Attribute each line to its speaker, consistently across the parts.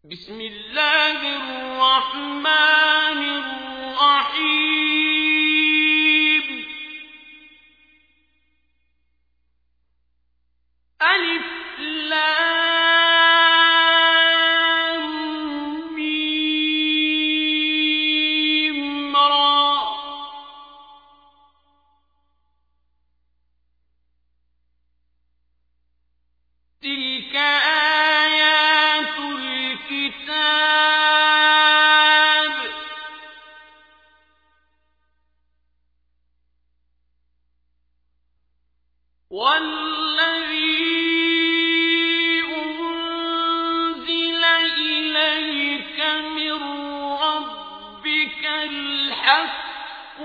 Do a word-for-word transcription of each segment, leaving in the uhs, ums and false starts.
Speaker 1: بسم الله الرحمن الرحيم ألف لام ميم را تلك آيات الكتاب والذي أنزل إليك من ربك الحق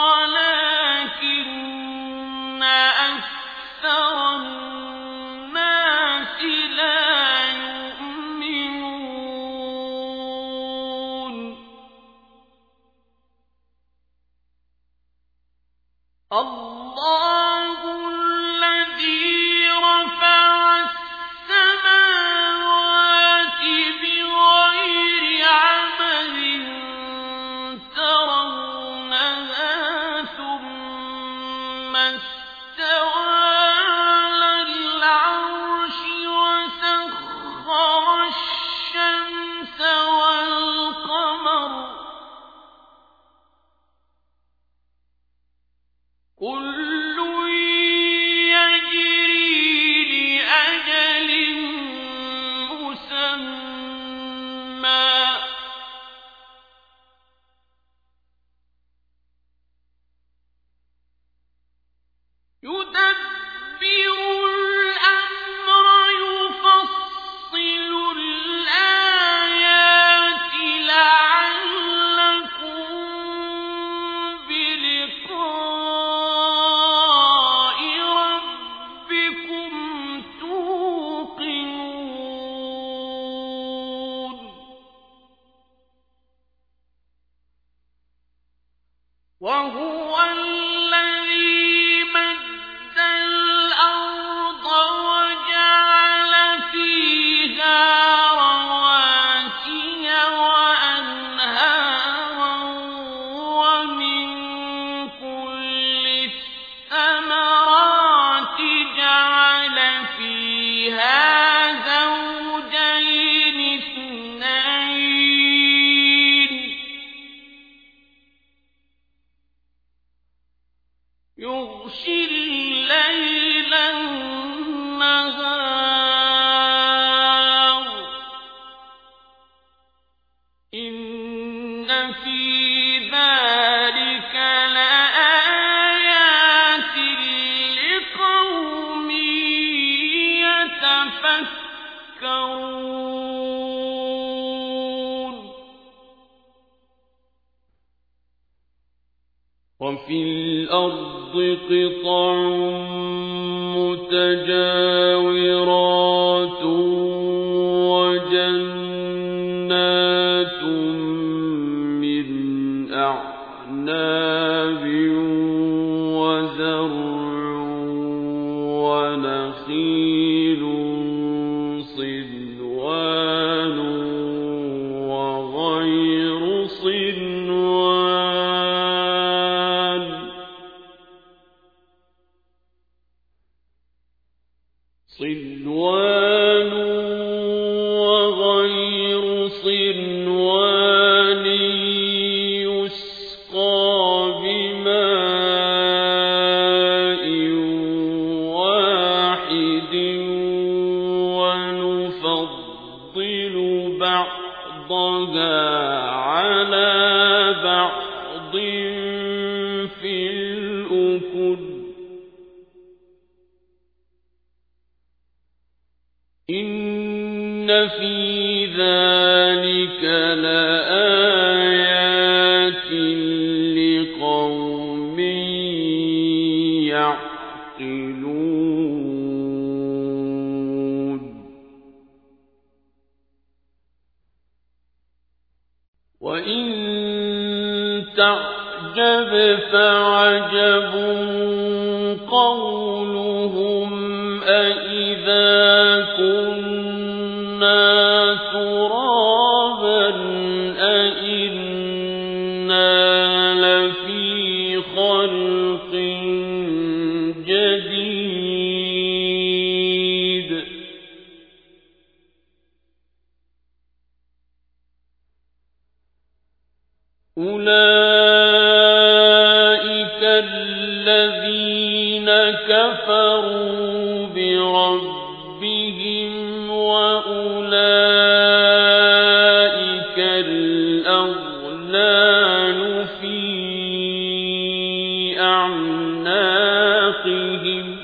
Speaker 1: ولكن أكثر الناس لا يؤمنون الله الذي رفع السماوات بغير عمد ترونها ثم استوى على العرش وسخر الشمس والقمر كل يجري لأجل مسمى يدبر الأمر يفصل الآيات لعلكم بلقاء ربكم توقنون وهو الذي مد الأرض وجعل فيها رواسي وأنهارا ومن كل الثمرات جعل فيها زوجين اثنين يغشي الليل النهار إن في ذلك لآيات لقوم يتفكرون وفي الأرض قطع متجاورات وجنات من أعناب وزرع ونخيل صنوان وغير صنوان صنوان وغير صنوان يسقى بماء واحد ونفضل بعضها على بعض في الأكل إن في ذلك لآيات لقوم يعقلون وإن تعجب فعجب قولهم أإذا كنا ترابا أولئك الذين كفروا بربهم وأولئك الأغلال في أعناقهم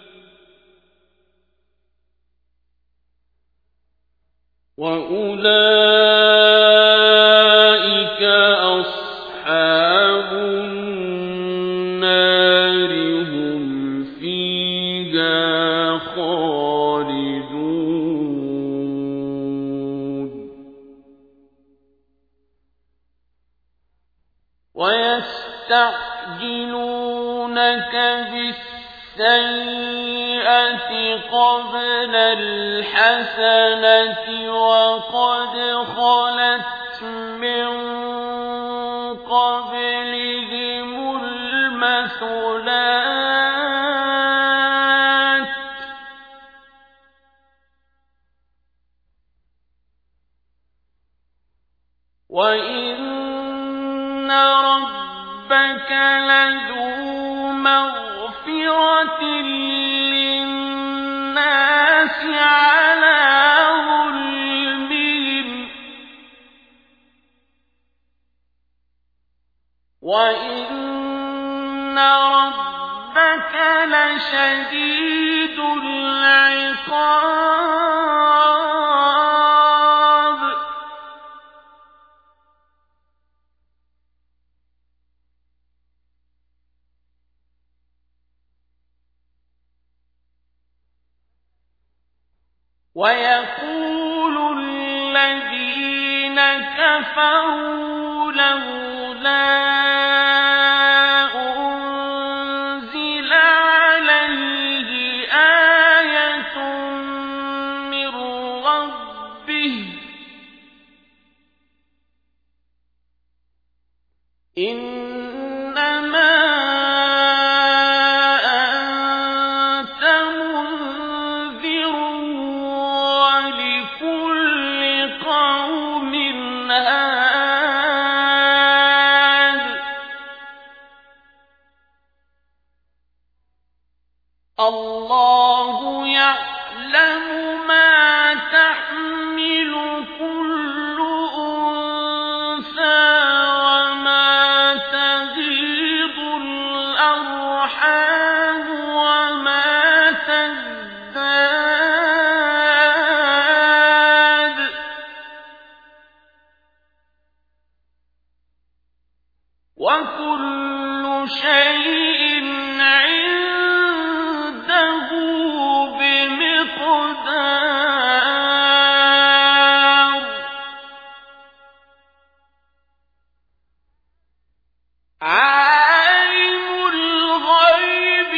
Speaker 1: وأولئك أصحاب النار هم فيها خالدون ويستعجلونك بالسيئة قبل الحسنة وقد خلت من قبلهم المثلات وإن ربك لذو مغفرة للناس على ظلمهم وإن ربك لشديد العقاب ويقول الذين كفروا لولا أنزل عليه آية من ربه إنما أنت منذر ولكل قوم هاد الله يعلم ما تحمل كل أنثى وما تغيض الأرحام وما تزداد وكل شيء عنده بمقدار عالم الغيب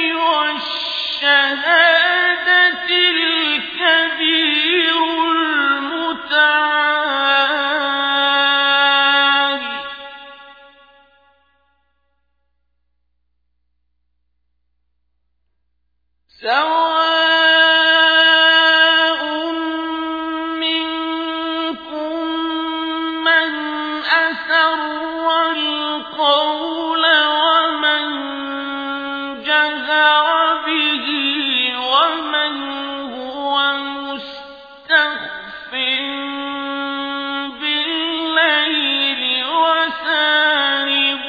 Speaker 1: والشهادة الكبير المتعال سواء منكم من أسر القول ومن جهر به ومن هو مستخف بالليل وسارب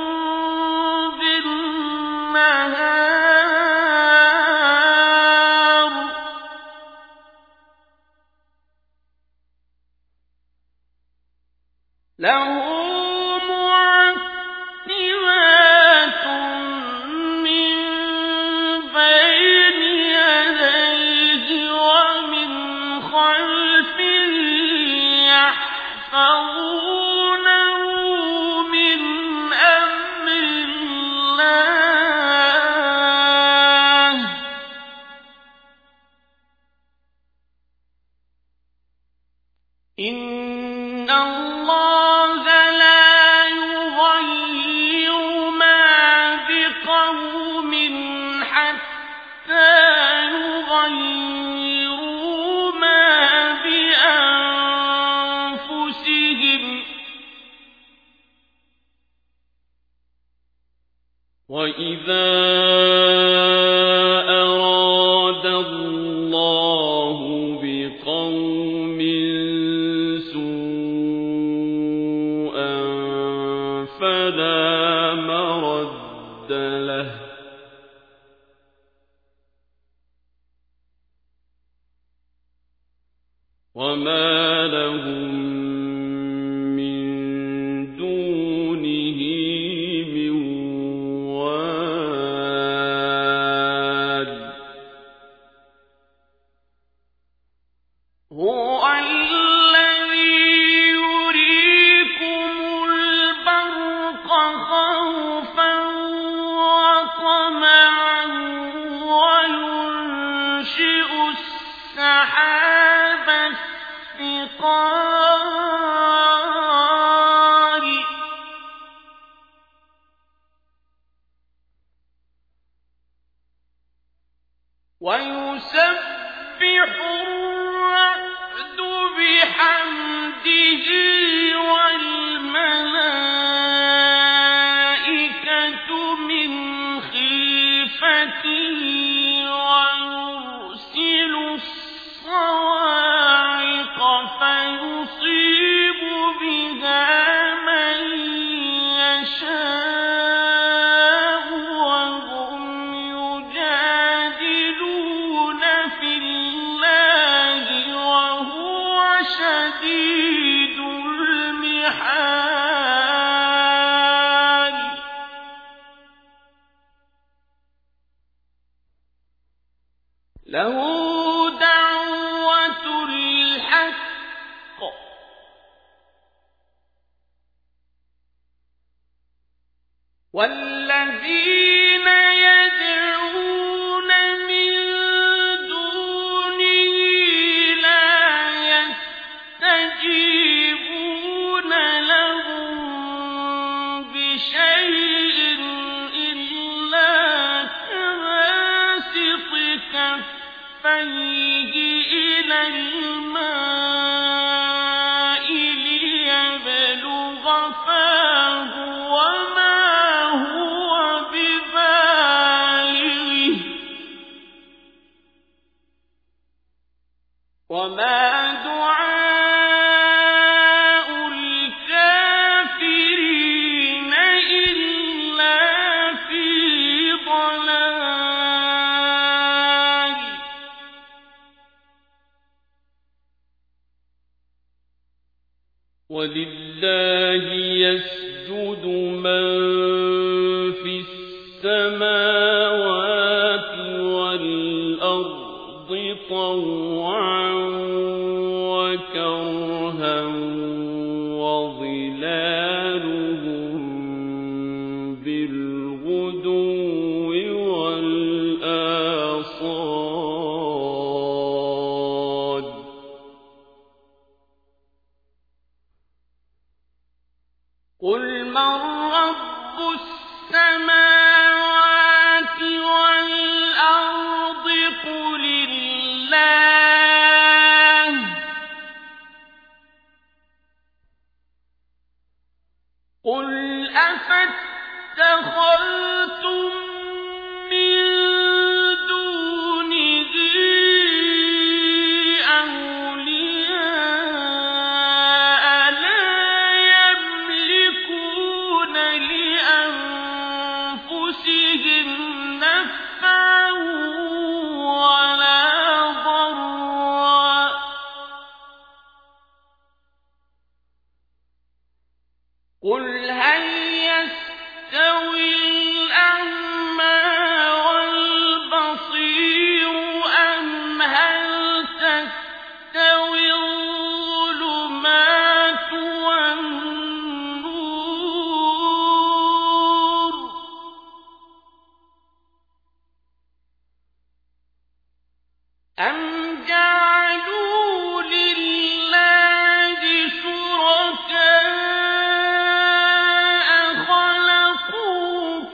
Speaker 1: بالنهار له معقبات من بين يديه ومن خلفه يحفظونه من أمر الله إن الله لا يغير ما بقوم حتى يغيروا ما بأنفسهم وإذا أراد الله بقوم سوءا فلا مرد له وما لهم من دونه من وال هو الذي يريكم البرق خوفا وطمعا وينشئ السحاب الثقال ويسبح الرعد بحمده والملائكة من خيفته ويرسل الصواعق فيصيب بها من يشاء وهم يجادلون في الله وهو شديد المحال له دعوة الحق والذين يدعون من دونه لا يستجيبون لهم بشيء إلا كباسط كفيه إلى الماء ليبلغ فاه وما هو ببالغه وما دعاء الكافرين إلا في ضلال ولله يسجد من في السماوات والأرض طوعا وكرها وظلالهم بالغدو والآصال قل من رب السماوات والأرض قل الله قل أفاتخذتم من دونه أولياء لا يملكون لأنفسهم نفعا ولا ضرا قل هل يستوي الأعمى والبصير أم هل تستوي الظلمات والنور أم جعلوا لله شركاء خلقوا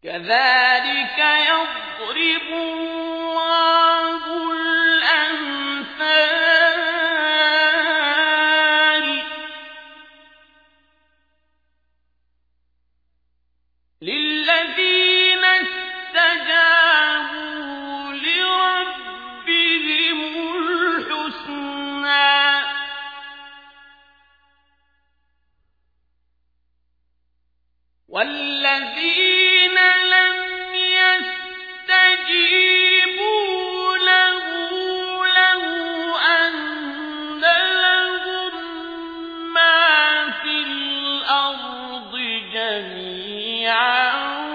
Speaker 1: كذلك يضرب الله الأمثال للذين استجابوا لربهم الحسنى والذين لم يستجيبوا له لو أن لهم ما في الأرض جميعا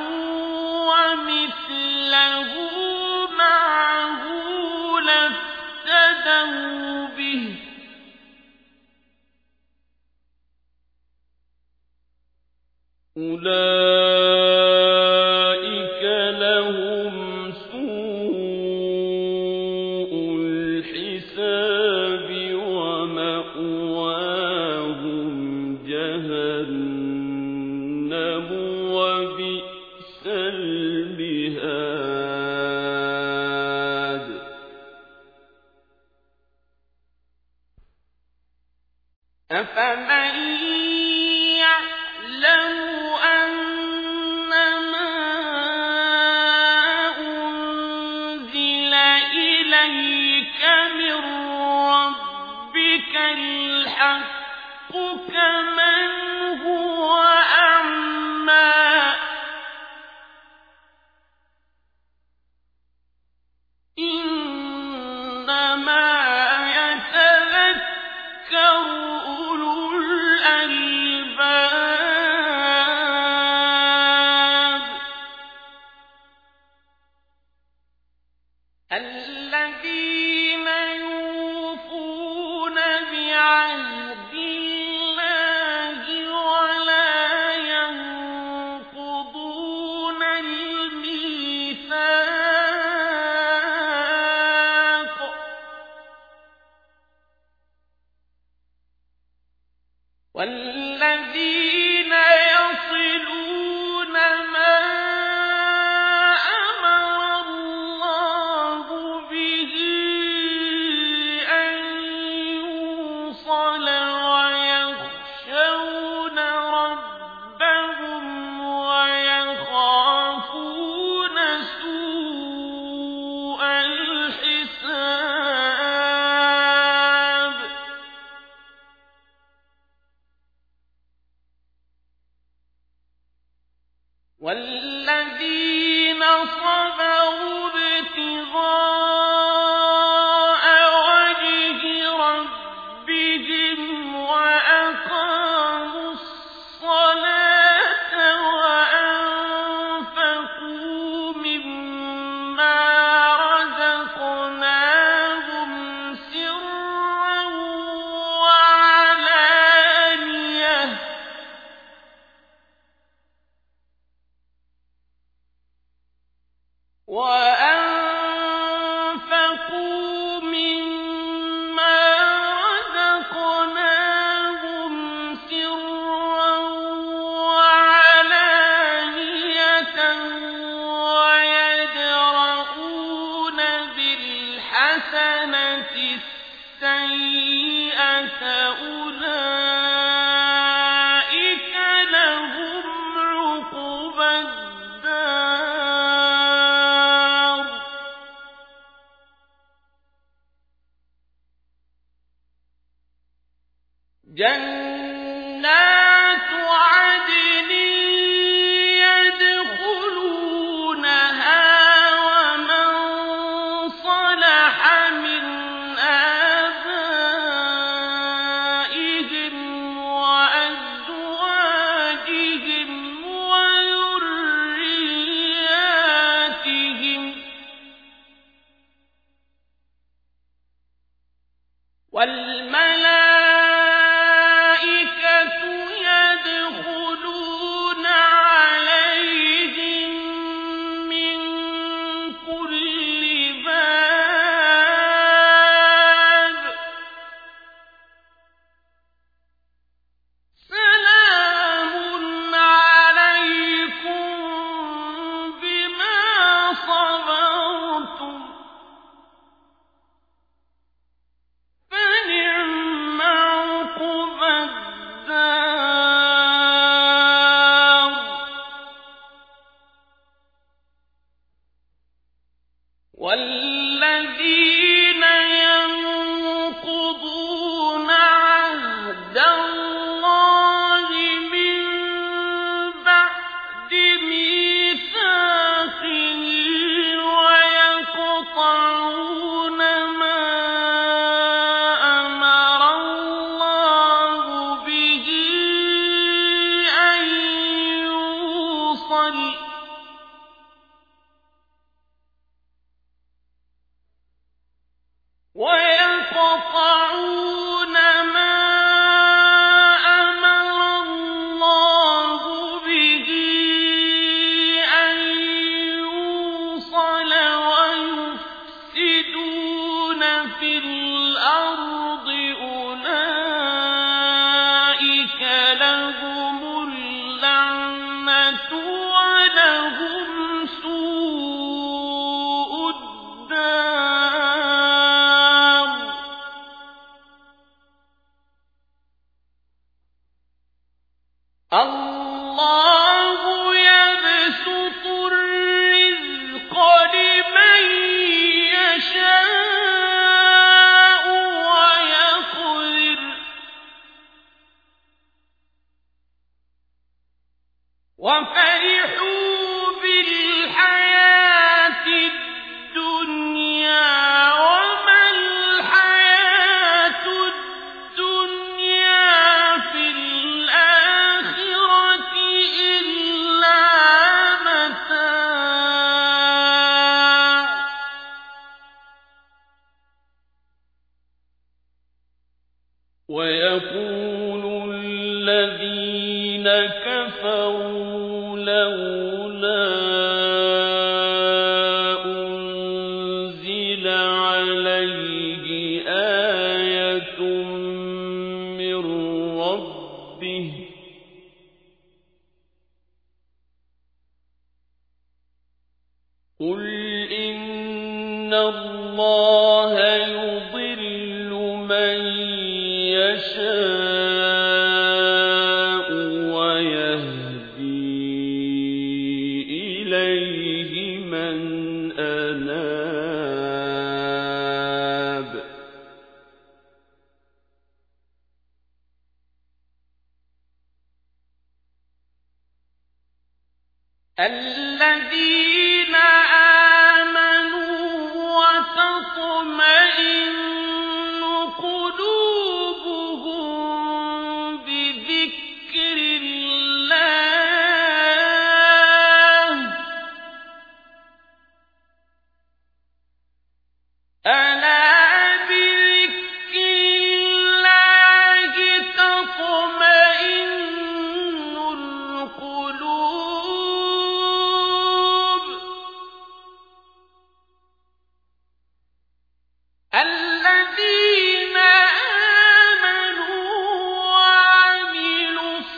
Speaker 1: ومثله معه لافتدوا به أولئك لهم سوء الحساب ومأواهم جهنم وبئس المهاد أفمن يعلم أنما أنزل إليك من ربك الحق كمن هو أعمى إنما يتذكر أولو الألباب الذين يوفون بعهد الله ولا ينقضون الميثاق والذين يصلون ما أمر الله به أن يوصل ويخشون ربهم ويخافون سوء الحساب والذين صبروا ابتغاء وجه ربهم وأقاموا الصلاة وأنفقوا مما رزقناهم سرا وعلانية وأنفقوا مما رزقناهم سرا وعلانية ويدرؤون بالحسنة السيئة أولئك لهم عقبى الدار جنات عدن يدخلونها ومن صلح من آبائهم وأزواجهم وذرياتهم والملائكة والذين ينقضون عهد الله من بعد ميثاقه ويقطعون ما أمر الله به أن يوصل ويقطعون ما أمر الله به أن يوصل ويفسدون في الأرض أولئك لهم اللعنة ولهم سوء الدار. الله يبسط الرزق لمن يشاء ويقدر وفرحوا بالحياة الدنيا وما الحياة الدنيا في الآخرة إلا متاع. ويقول الذين كفروا لولا أنزل عليه آية من ربه قل إن الله يضل من يشاء ويهدي إليه من أناب. الذين آمنوا وتطمئن قلوبهم بذكر الله ألا بذكر الله تطمئن القلوب. الذين آمنوا وعملوا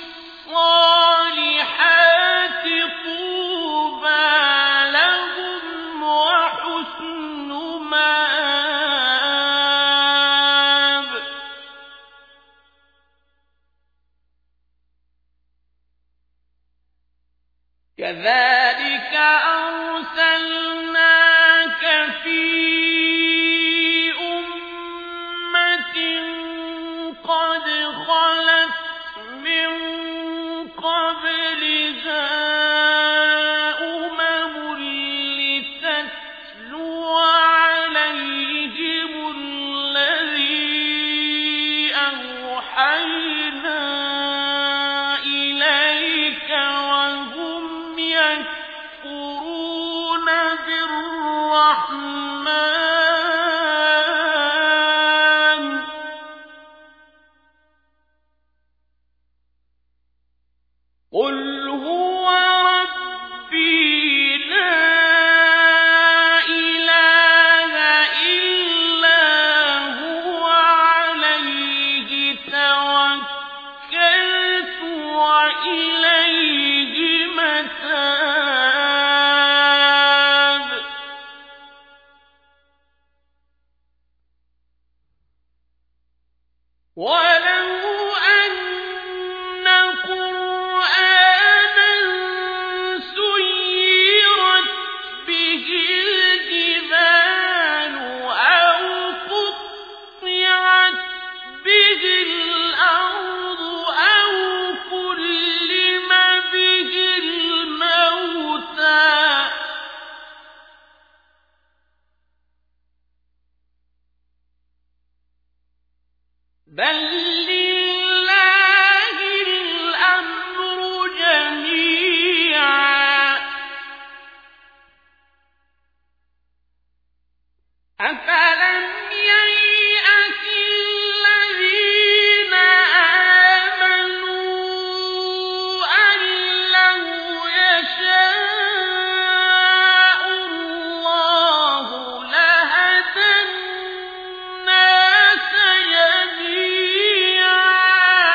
Speaker 1: الصالحات طوبى لهم وحسن مآب. كذلك أرسلناك في أمة قد خلت من قبلها أمم لتتلو عليهم الذي أوحينا إليك وهم يكفرون بالرحمن قل هو ربي لا إله إلا هو عليه توكلت وإليه متاب. بل لله الأمر جميعا أفلم ييأس الذين آمنوا أن لو يشاء الله لهدى الناس جميعا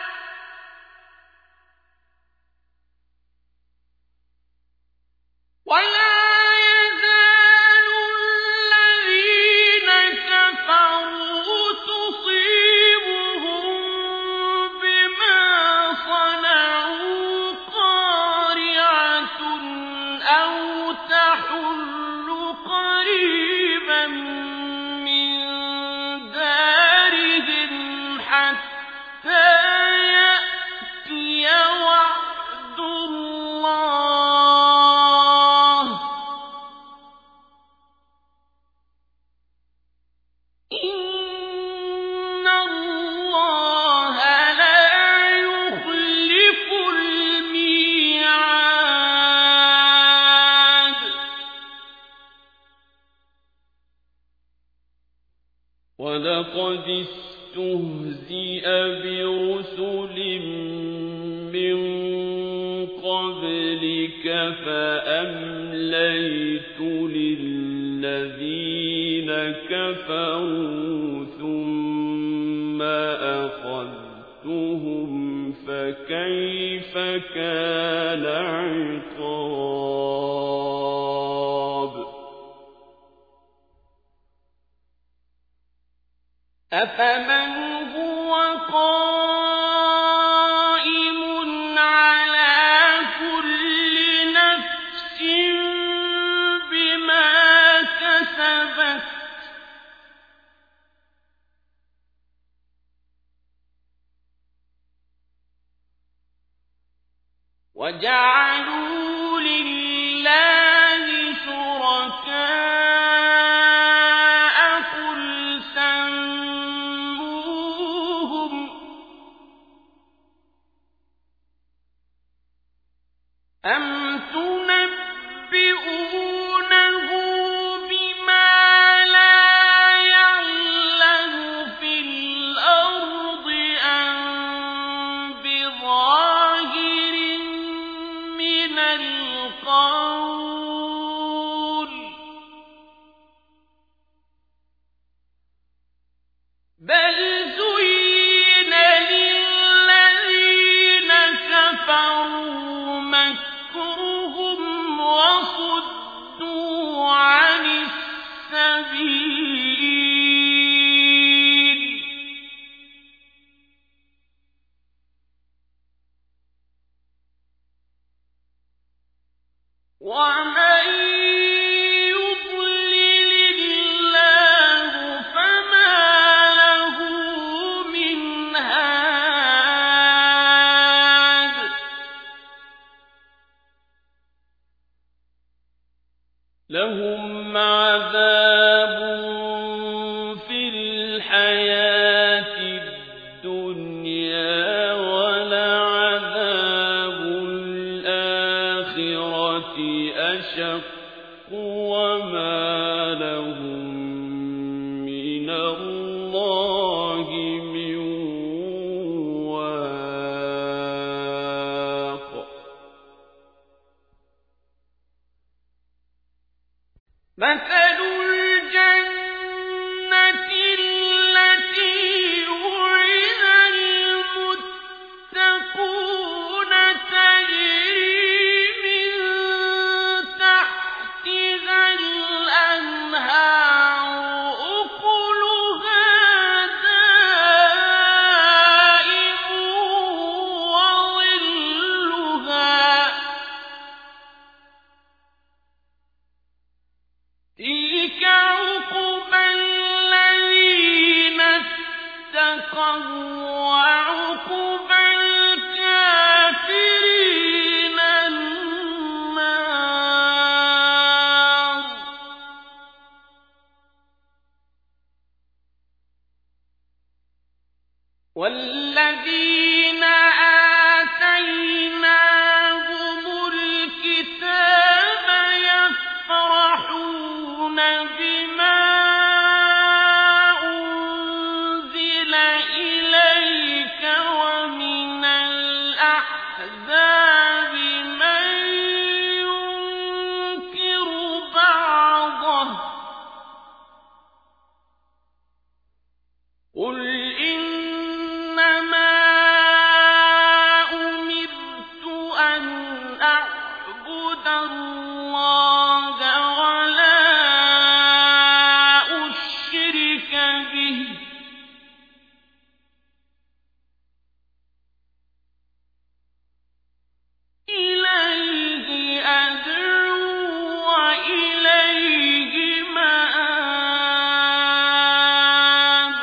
Speaker 1: ولا يزال الذين كفروا تصيبهم بما صنعوا قارعة أو تحل قريبا من دارهم حتى يأتي وعد الله إن الله لا يخلف الميعاد ولقد استهزئ برسل من قبلك فأمليت للذين كفروا ثم أخذتهم فكيف كان عقاب أفمن هو قائم على كل نفس بما كسبت وجعلوا لله شركاء قل سموهم أم تنبئونه بما لا يعلم في الأرض أم بظاهر من القول بل زين للذين كفروا مكرهم وصدوا عن السبيل ومن يضلل الله فما له من هاد لهم عذاب في الحياة الدنيا ولعذاب الآخرة أشق وما لهم من الله من واق مثل الجنة التي وعد المتقون تجري من تحتها الأنهار أكلها دائم وظلها تلك عقبى الذين اتقوا وعقبى الكافرين النار والذين آتيناهم الكتاب يفرحون بما أنزل إليك ومن الأحزاب من ينكر بعضه قل إنما أمرت أن أعبد الله ولا أشرك به إليه أدعو وإليه مآب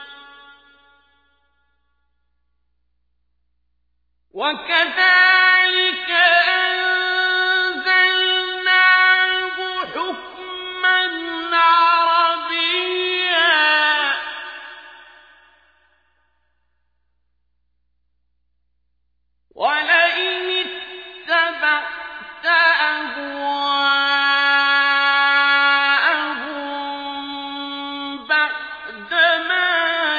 Speaker 1: وكذلك أنزلناه حكما عربيا ولئن اتبعت أهواءهم بعدما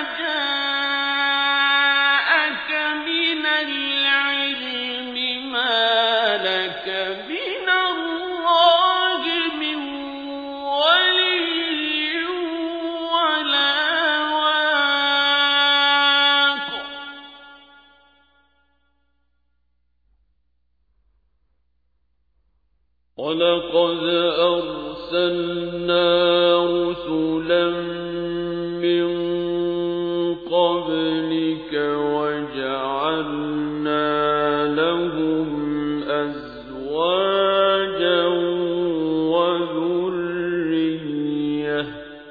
Speaker 1: جاءك من العلم ما لك من الله من ولي ولا واق ولقد أرسلنا رسلا من قبلك وجعلنا لهم أزواجا وذرية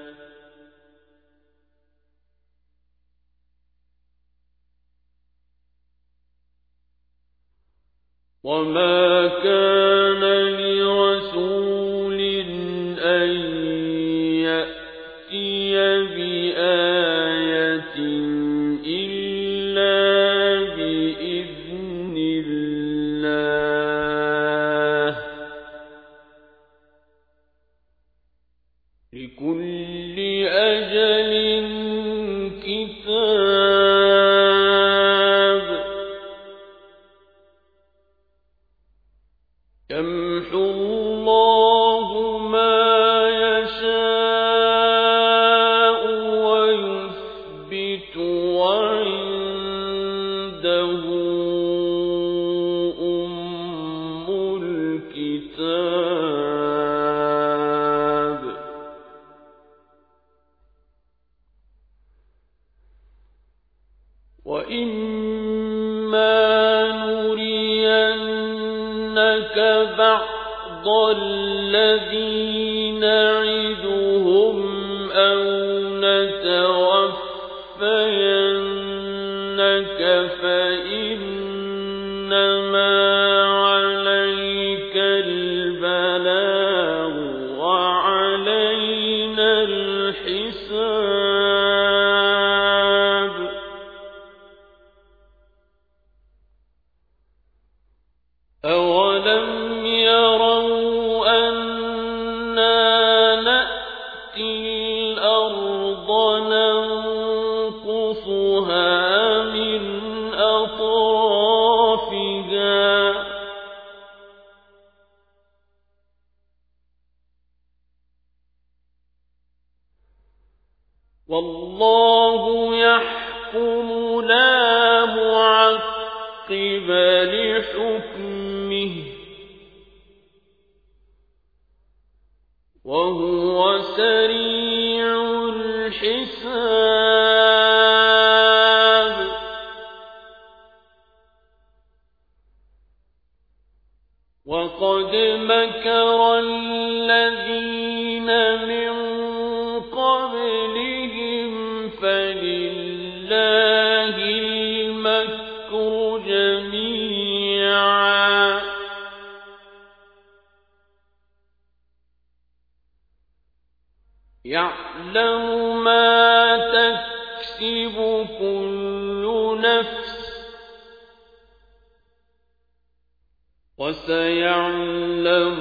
Speaker 1: وما كان لرسول أن يأتي بآية إلا بإذن الله لكل أجل كتاب يمحو الله ما يشاء ويثبت وعنده أم الكتاب وإما نرينك بعض الذي نعدهم أو نتوفينك فإنما عليك البلاغ وعلينا الحساب أولم يروا أنا نأتي الأرض ننقصها من أطرافها والله يحكم لا معقب لحكمه وهو سريع الحساب وقد مكر الذين من قبلهم فلله المكر جميعا يعلم ما تكسب كل وسيعلم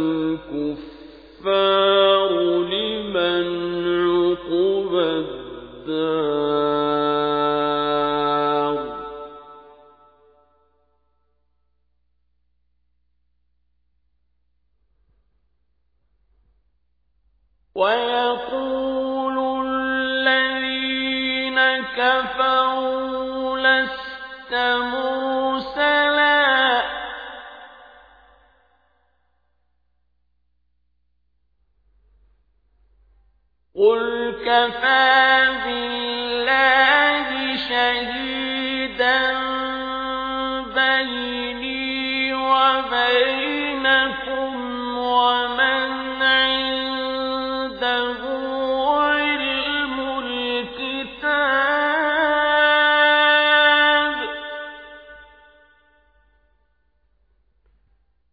Speaker 1: الكفار لمن عقبى الدار. ويقول الذين كفروا لست مرسلا قل كفى بالله